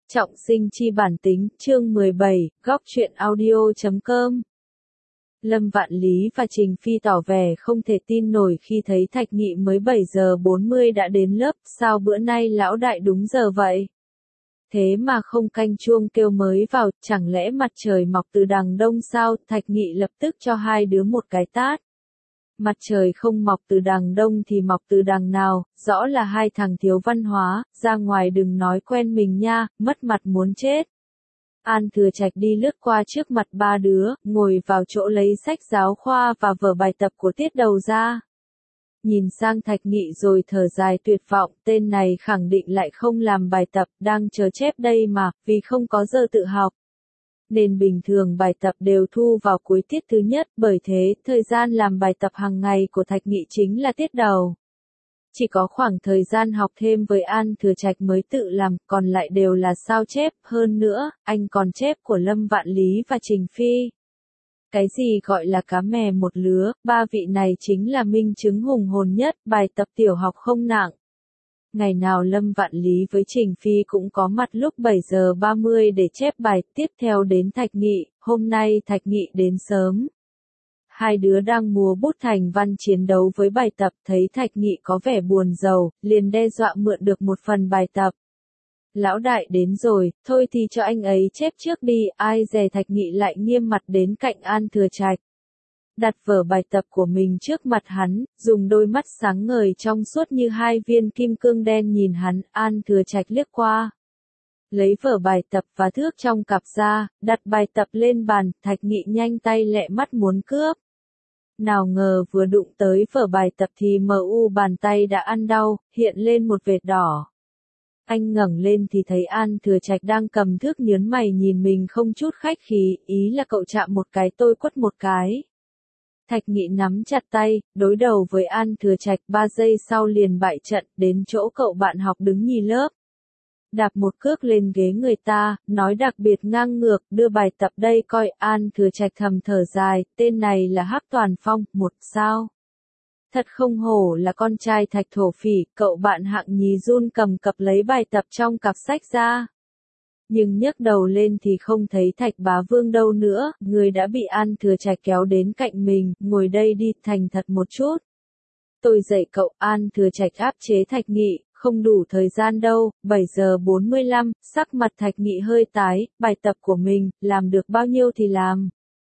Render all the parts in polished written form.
Trọng sinh chi bản tính, chương 17, góc truyện audio.com. Lâm Vạn Lý và Trình Phi tỏ vẻ không thể tin nổi khi thấy Thạch Nghị mới 7 giờ 40 đã đến lớp, sao bữa nay lão đại đúng giờ vậy? Thế mà không canh chuông kêu mới vào, chẳng lẽ mặt trời mọc từ đằng đông sao? Thạch Nghị lập tức cho hai đứa một cái tát. Mặt trời không mọc từ đằng đông thì mọc từ đằng nào, rõ là hai thằng thiếu văn hóa, ra ngoài đừng nói quen mình nha, mất mặt muốn chết. An Thừa Trạch đi lướt qua trước mặt ba đứa, ngồi vào chỗ lấy sách giáo khoa và vở bài tập của tiết đầu ra. Nhìn sang Thạch Nghị rồi thở dài tuyệt vọng, tên này khẳng định lại không làm bài tập, đang chờ chép đây mà, vì không có giờ tự học. Nên bình thường bài tập đều thu vào cuối tiết thứ nhất, bởi thế, thời gian làm bài tập hàng ngày của Thạch Nghị chính là tiết đầu. Chỉ có khoảng thời gian học thêm với An Thừa Trạch mới tự làm, còn lại đều là sao chép, hơn nữa, anh còn chép của Lâm Vạn Lý và Trình Phi. Cái gì gọi là cá mè một lứa, ba vị này chính là minh chứng hùng hồn nhất, bài tập tiểu học không nặng. Ngày nào Lâm Vạn Lý với Trình Phi cũng có mặt lúc 7 giờ 30 để chép bài, tiếp theo đến Thạch Nghị, hôm nay Thạch Nghị đến sớm. Hai đứa đang múa bút thành văn chiến đấu với bài tập, thấy Thạch Nghị có vẻ buồn rầu, liền đe dọa mượn được một phần bài tập. Lão đại đến rồi, thôi thì cho anh ấy chép trước đi, ai dè Thạch Nghị lại nghiêm mặt đến cạnh An Thừa Trạch. Đặt vở bài tập của mình trước mặt hắn, dùng đôi mắt sáng ngời trong suốt như hai viên kim cương đen nhìn hắn, An Thừa Trạch liếc qua. Lấy vở bài tập và thước trong cặp ra, đặt bài tập lên bàn, Thạch Nghị nhanh tay lẹ mắt muốn cướp. Nào ngờ vừa đụng tới vở bài tập thì bàn tay đã ăn đau, hiện lên một vệt đỏ. Anh ngẩng lên thì thấy An Thừa Trạch đang cầm thước nhớn mày nhìn mình không chút khách khí, ý là cậu chạm một cái tôi quất một cái. Thạch Nghị nắm chặt tay, đối đầu với An Thừa Trạch 3 giây sau liền bại trận, đến chỗ cậu bạn học đứng nhì lớp. Đạp một cước lên ghế người ta, nói đặc biệt ngang ngược, đưa bài tập đây coi. An Thừa Trạch thầm thở dài, tên này là Hắc Toàn Phong, một sao. Thật không hổ là con trai Thạch thổ phỉ, cậu bạn hạng nhì run cầm cập lấy bài tập trong cặp sách ra. Nhưng nhấc đầu lên thì không thấy Thạch Bá Vương đâu nữa, người đã bị An Thừa Trạch kéo đến cạnh mình, ngồi đây đi, thành thật một chút. Tôi dạy cậu. An Thừa Trạch áp chế Thạch Nghị, không đủ thời gian đâu, 7 giờ 45, sắc mặt Thạch Nghị hơi tái, bài tập của mình, làm được bao nhiêu thì làm.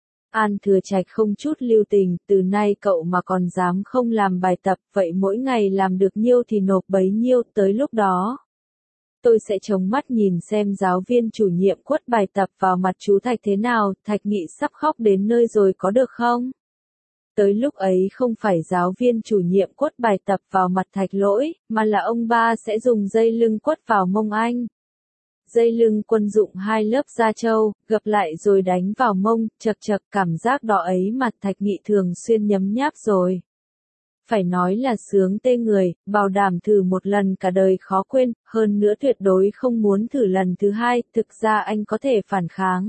An Thừa Trạch không chút lưu tình, từ nay cậu mà còn dám không làm bài tập, vậy mỗi ngày làm được nhiêu thì nộp bấy nhiêu, tới lúc đó. Tôi sẽ chống mắt nhìn xem giáo viên chủ nhiệm quất bài tập vào mặt chú Thạch thế nào, Thạch Nghị sắp khóc đến nơi rồi có được không? Tới lúc ấy không phải giáo viên chủ nhiệm quất bài tập vào mặt Thạch Lỗi, mà là ông ba sẽ dùng dây lưng quất vào mông anh. Dây lưng quân dụng 2 lớp da trâu, gập lại rồi đánh vào mông, chật chật, cảm giác đó ấy mà Thạch Nghị thường xuyên nhấm nháp rồi. Phải nói là sướng tê người, bảo đảm thử một lần cả đời khó quên, hơn nữa tuyệt đối không muốn thử lần thứ hai, thực ra anh có thể phản kháng.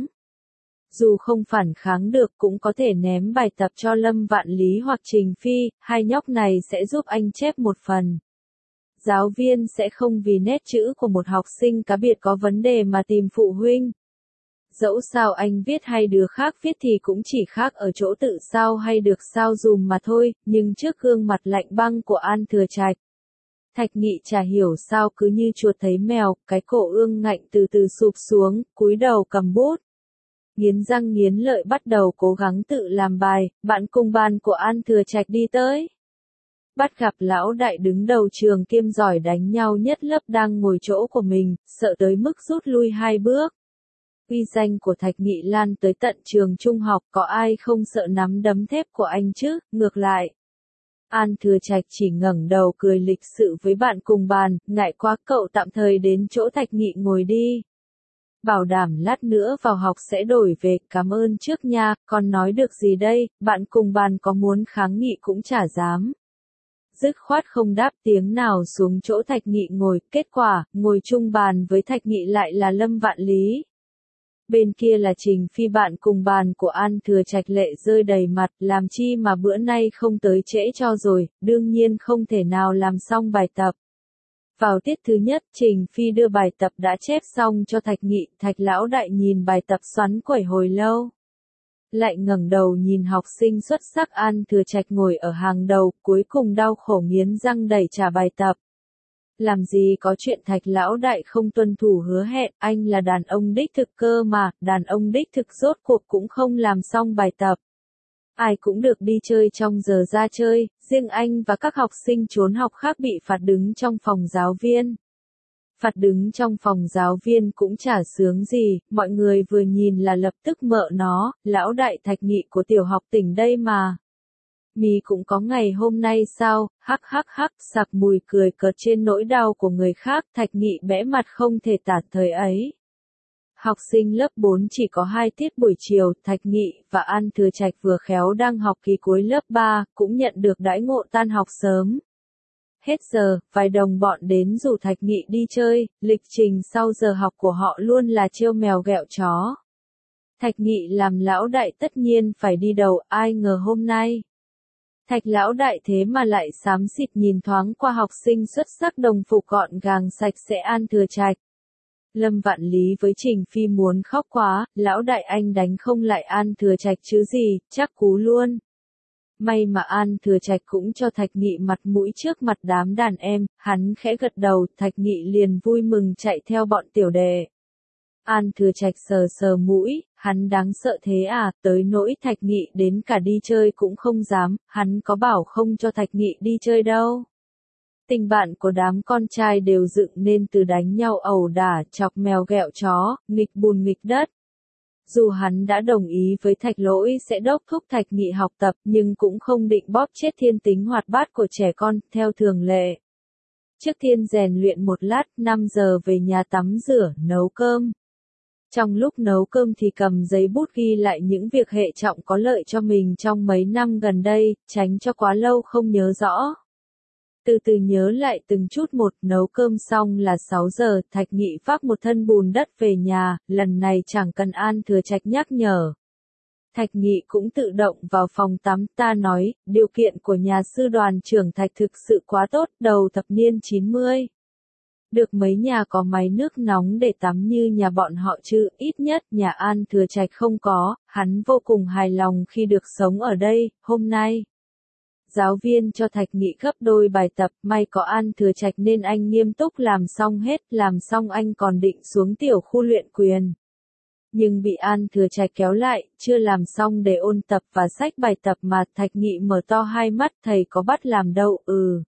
Dù không phản kháng được cũng có thể ném bài tập cho Lâm Vạn Lý hoặc Trình Phi, hai nhóc này sẽ giúp anh chép một phần. Giáo viên sẽ không vì nét chữ của một học sinh cá biệt có vấn đề mà tìm phụ huynh. Dẫu sao anh viết hay đứa khác viết thì cũng chỉ khác ở chỗ tự sao hay được sao dùm mà thôi, nhưng trước gương mặt lạnh băng của An Thừa Trạch. Thạch Nghị chả hiểu sao cứ như chuột thấy mèo, cái cổ ương ngạnh từ từ sụp xuống, cúi đầu cầm bút. Nghiến răng nghiến lợi bắt đầu cố gắng tự làm bài, bạn cùng bàn của An Thừa Trạch đi tới. Bắt gặp lão đại đứng đầu trường kiêm giỏi đánh nhau nhất lớp đang ngồi chỗ của mình, sợ tới mức rút lui 2 bước. Uy danh của Thạch Nghị lan tới tận trường trung học, có ai không sợ nắm đấm thép của anh chứ, ngược lại. An Thừa Trạch chỉ ngẩng đầu cười lịch sự với bạn cùng bàn, ngại quá cậu tạm thời đến chỗ Thạch Nghị ngồi đi. Bảo đảm lát nữa vào học sẽ đổi về, cảm ơn trước nha, còn nói được gì đây, bạn cùng bàn có muốn kháng nghị cũng chả dám. Dứt khoát không đáp tiếng nào xuống chỗ Thạch Nghị ngồi, kết quả, ngồi chung bàn với Thạch Nghị lại là Lâm Vạn Lý. Bên kia là Trình Phi bạn cùng bàn của An Thừa Trạch lệ rơi đầy mặt, làm chi mà bữa nay không tới trễ cho rồi, đương nhiên không thể nào làm xong bài tập. Vào tiết thứ nhất, Trình Phi đưa bài tập đã chép xong cho Thạch Nghị, Thạch lão đại nhìn bài tập xoắn quẩy hồi lâu. Lại ngẩng đầu nhìn học sinh xuất sắc An Thừa Trạch ngồi ở hàng đầu, cuối cùng đau khổ nghiến răng đẩy trả bài tập. Làm gì có chuyện Thạch lão đại không tuân thủ hứa hẹn, anh là đàn ông đích thực cơ mà, đàn ông đích thực rốt cuộc cũng không làm xong bài tập. Ai cũng được đi chơi trong giờ ra chơi, riêng anh và các học sinh trốn học khác bị phạt đứng trong phòng giáo viên. Phạt đứng trong phòng giáo viên cũng chả sướng gì, mọi người vừa nhìn là lập tức mợ nó, lão đại Thạch Nghị của tiểu học tỉnh đây mà. Mì cũng có ngày hôm nay sao, hắc hắc hắc, sặc mùi cười cợt trên nỗi đau của người khác, Thạch Nghị bẽ mặt không thể tả thời ấy. Học sinh lớp 4 chỉ có 2 tiết buổi chiều, Thạch Nghị và An Thừa Trạch vừa khéo đang học kỳ cuối lớp 3, cũng nhận được đãi ngộ tan học sớm. Hết giờ, vài đồng bọn đến rủ Thạch Nghị đi chơi, lịch trình sau giờ học của họ luôn là trêu mèo ghẹo chó. Thạch Nghị làm lão đại tất nhiên phải đi đầu, ai ngờ hôm nay. Thạch lão đại thế mà lại xám xịt nhìn thoáng qua học sinh xuất sắc đồng phục gọn gàng sạch sẽ An Thừa Trạch. Lâm Vạn Lý với Trình Phi muốn khóc quá, lão đại anh đánh không lại An Thừa Trạch chứ gì, chắc cú luôn. May mà An Thừa Trạch cũng cho Thạch Nghị mặt mũi trước mặt đám đàn em, hắn khẽ gật đầu, Thạch Nghị liền vui mừng chạy theo bọn tiểu đệ. An Thừa Trạch sờ sờ mũi, hắn đáng sợ thế à, tới nỗi Thạch Nghị đến cả đi chơi cũng không dám, hắn có bảo không cho Thạch Nghị đi chơi đâu. Tình bạn của đám con trai đều dựng nên từ đánh nhau ẩu đả, chọc mèo ghẹo chó, nghịch bùn nghịch đất. Dù hắn đã đồng ý với Thạch Lỗi sẽ đốc thúc Thạch Nghị học tập nhưng cũng không định bóp chết thiên tính hoạt bát của trẻ con, theo thường lệ. Trước tiên rèn luyện một lát, 5 giờ về nhà tắm rửa, nấu cơm. Trong lúc nấu cơm thì cầm giấy bút ghi lại những việc hệ trọng có lợi cho mình trong mấy năm gần đây, tránh cho quá lâu không nhớ rõ. Từ từ nhớ lại từng chút một, nấu cơm xong là 6 giờ, Thạch Nghị vác một thân bùn đất về nhà, lần này chẳng cần An Thừa Trạch nhắc nhở. Thạch Nghị cũng tự động vào phòng tắm, ta nói, điều kiện của nhà sư đoàn trưởng Thạch thực sự quá tốt, đầu thập niên 90. Được mấy nhà có máy nước nóng để tắm như nhà bọn họ chứ, ít nhất nhà An Thừa Trạch không có, hắn vô cùng hài lòng khi được sống ở đây, hôm nay. Giáo viên cho Thạch Nghị gấp đôi bài tập, may có An Thừa Trạch nên anh nghiêm túc làm xong hết, làm xong anh còn định xuống tiểu khu luyện quyền. Nhưng bị An Thừa Trạch kéo lại, chưa làm xong để ôn tập và xách bài tập mà, Thạch Nghị mở to hai mắt, thầy có bắt làm đâu,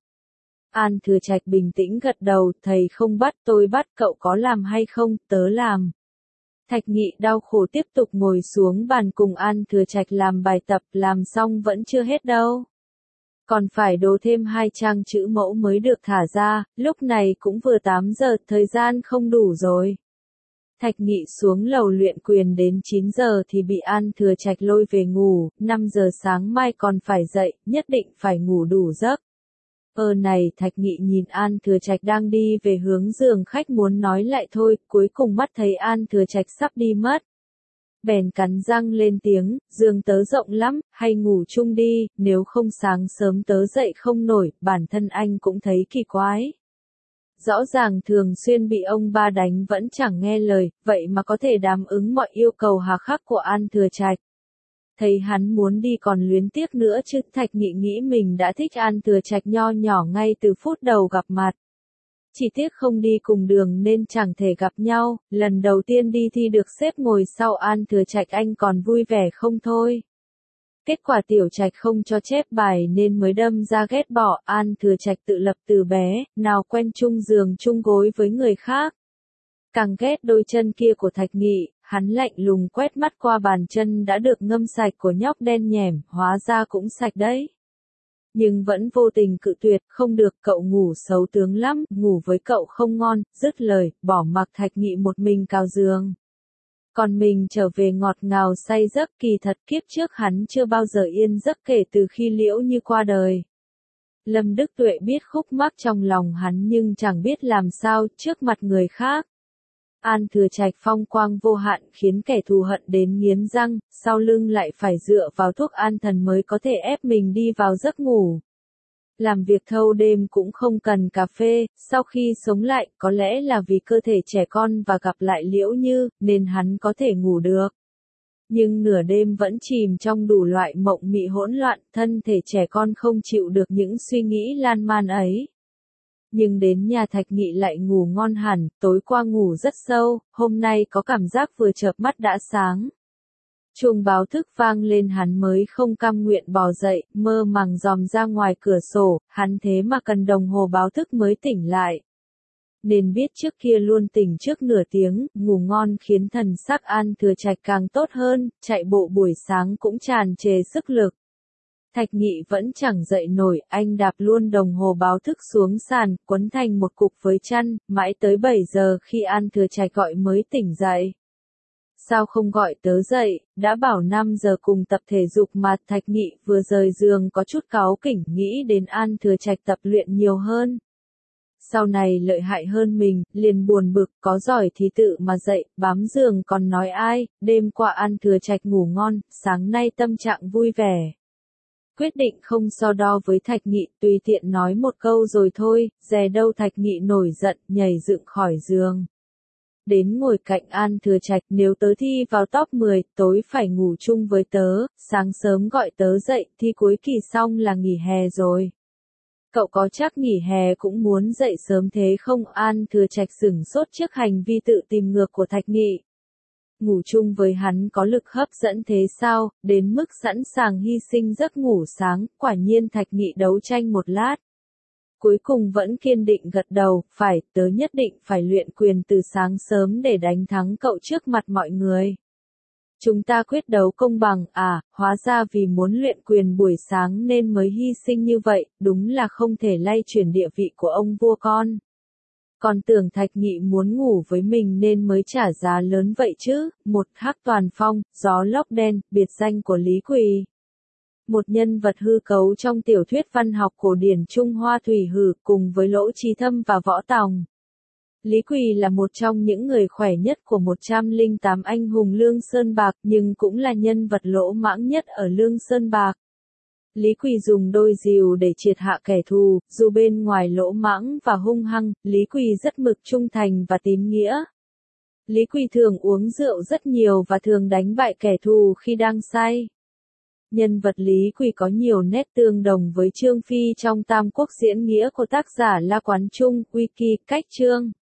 An Thừa Trạch bình tĩnh gật đầu, thầy không bắt, tôi bắt, cậu có làm hay không, tớ làm. Thạch Nghị đau khổ tiếp tục ngồi xuống bàn cùng An Thừa Trạch làm bài tập, làm xong vẫn chưa hết đâu. Còn phải đố thêm 2 trang chữ mẫu mới được thả ra, lúc này cũng vừa 8 giờ, thời gian không đủ rồi. Thạch Nghị xuống lầu luyện quyền đến 9 giờ thì bị An Thừa Trạch lôi về ngủ, 5 giờ sáng mai còn phải dậy, nhất định phải ngủ đủ giấc. Này, Thạch Nghị nhìn An Thừa Trạch đang đi về hướng giường khách muốn nói lại thôi, cuối cùng mắt thấy An Thừa Trạch sắp đi mất. Bèn cắn răng lên tiếng, giường tớ rộng lắm, hay ngủ chung đi, nếu không sáng sớm tớ dậy không nổi, bản thân anh cũng thấy kỳ quái. Rõ ràng thường xuyên bị ông ba đánh vẫn chẳng nghe lời, vậy mà có thể đáp ứng mọi yêu cầu hà khắc của An Thừa Trạch. Thấy hắn muốn đi còn luyến tiếc nữa chứ, Thạch Nghị nghĩ mình đã thích An Thừa Trạch nho nhỏ ngay từ phút đầu gặp mặt. Chỉ tiếc không đi cùng đường nên chẳng thể gặp nhau, lần đầu tiên đi thi được xếp ngồi sau An Thừa Trạch anh còn vui vẻ không thôi. Kết quả Tiểu Trạch không cho chép bài nên mới đâm ra ghét bỏ, An Thừa Trạch tự lập từ bé, nào quen chung giường chung gối với người khác. Càng ghét đôi chân kia của Thạch Nghị, hắn lạnh lùng quét mắt qua bàn chân đã được ngâm sạch của nhóc đen nhẻm, hóa ra cũng sạch đấy. Nhưng vẫn vô tình cự tuyệt, không được, cậu ngủ xấu tướng lắm, ngủ với cậu không ngon, dứt lời, bỏ mặc Thạch Nghị một mình cào giường. Còn mình trở về ngọt ngào say giấc, kỳ thật kiếp trước hắn chưa bao giờ yên giấc kể từ khi Liễu Như qua đời. Lâm Đức Tuệ biết khúc mắc trong lòng hắn nhưng chẳng biết làm sao trước mặt người khác. An Thừa Trạch phong quang vô hạn khiến kẻ thù hận đến nghiến răng, sau lưng lại phải dựa vào thuốc an thần mới có thể ép mình đi vào giấc ngủ. Làm việc thâu đêm cũng không cần cà phê, sau khi sống lại, có lẽ là vì cơ thể trẻ con và gặp lại Liễu Như, nên hắn có thể ngủ được. Nhưng nửa đêm vẫn chìm trong đủ loại mộng mị hỗn loạn, thân thể trẻ con không chịu được những suy nghĩ lan man ấy. Nhưng đến nhà Thạch Nghị lại ngủ ngon hẳn, tối qua ngủ rất sâu, hôm nay có cảm giác vừa chợp mắt đã sáng. Chuông báo thức vang lên hắn mới không cam nguyện bò dậy, mơ màng dòm ra ngoài cửa sổ, hắn thế mà cần đồng hồ báo thức mới tỉnh lại. Nên biết trước kia luôn tỉnh trước nửa tiếng, ngủ ngon khiến thần sắc An Thừa Trạch càng tốt hơn, chạy bộ buổi sáng cũng tràn trề sức lực. Thạch Nghị vẫn chẳng dậy nổi, anh đạp luôn đồng hồ báo thức xuống sàn, quấn thành một cục với chăn, mãi tới 7 giờ khi An Thừa Trạch gọi mới tỉnh dậy. Sao không gọi tớ dậy, đã bảo 5 giờ cùng tập thể dục mà. Thạch Nghị vừa rời giường có chút cáu kỉnh nghĩ đến An Thừa Trạch tập luyện nhiều hơn. Sau này lợi hại hơn mình, liền buồn bực, có giỏi thì tự mà dậy, bám giường còn nói ai, đêm qua An Thừa Trạch ngủ ngon, sáng nay tâm trạng vui vẻ. Quyết định không so đo với Thạch Nghị, tùy tiện nói một câu rồi thôi, dè đâu Thạch Nghị nổi giận, nhảy dựng khỏi giường. Đến ngồi cạnh An Thừa Trạch, nếu tớ thi vào top 10, tối phải ngủ chung với tớ, sáng sớm gọi tớ dậy, thi cuối kỳ xong là nghỉ hè rồi. Cậu có chắc nghỉ hè cũng muốn dậy sớm thế không? An Thừa Trạch sửng sốt trước hành vi tự tìm ngược của Thạch Nghị. Ngủ chung với hắn có lực hấp dẫn thế sao, đến mức sẵn sàng hy sinh giấc ngủ sáng, quả nhiên Thạch Nghị đấu tranh một lát. Cuối cùng vẫn kiên định gật đầu, phải, tớ nhất định phải luyện quyền từ sáng sớm để đánh thắng cậu trước mặt mọi người. Chúng ta quyết đấu công bằng, hóa ra vì muốn luyện quyền buổi sáng nên mới hy sinh như vậy, đúng là không thể lay chuyển địa vị của ông vua con. Còn tưởng Thạch Nghị muốn ngủ với mình nên mới trả giá lớn vậy chứ. Một Hắc Toàn Phong, gió lốc đen, biệt danh của Lý Quỳ. Một nhân vật hư cấu trong tiểu thuyết văn học cổ điển Trung Hoa Thủy Hử cùng với Lỗ Trí Thâm và Võ Tòng. Lý Quỳ là một trong những người khỏe nhất của 108 anh hùng Lương Sơn Bạc nhưng cũng là nhân vật lỗ mãng nhất ở Lương Sơn Bạc. Lý Quỳ dùng đôi rìu để triệt hạ kẻ thù, dù bên ngoài lỗ mãng và hung hăng, Lý Quỳ rất mực trung thành và tín nghĩa. Lý Quỳ thường uống rượu rất nhiều và thường đánh bại kẻ thù khi đang say. Nhân vật Lý Quỳ có nhiều nét tương đồng với Trương Phi trong Tam Quốc diễn nghĩa của tác giả La Quán Trung, Wiki, cách chương.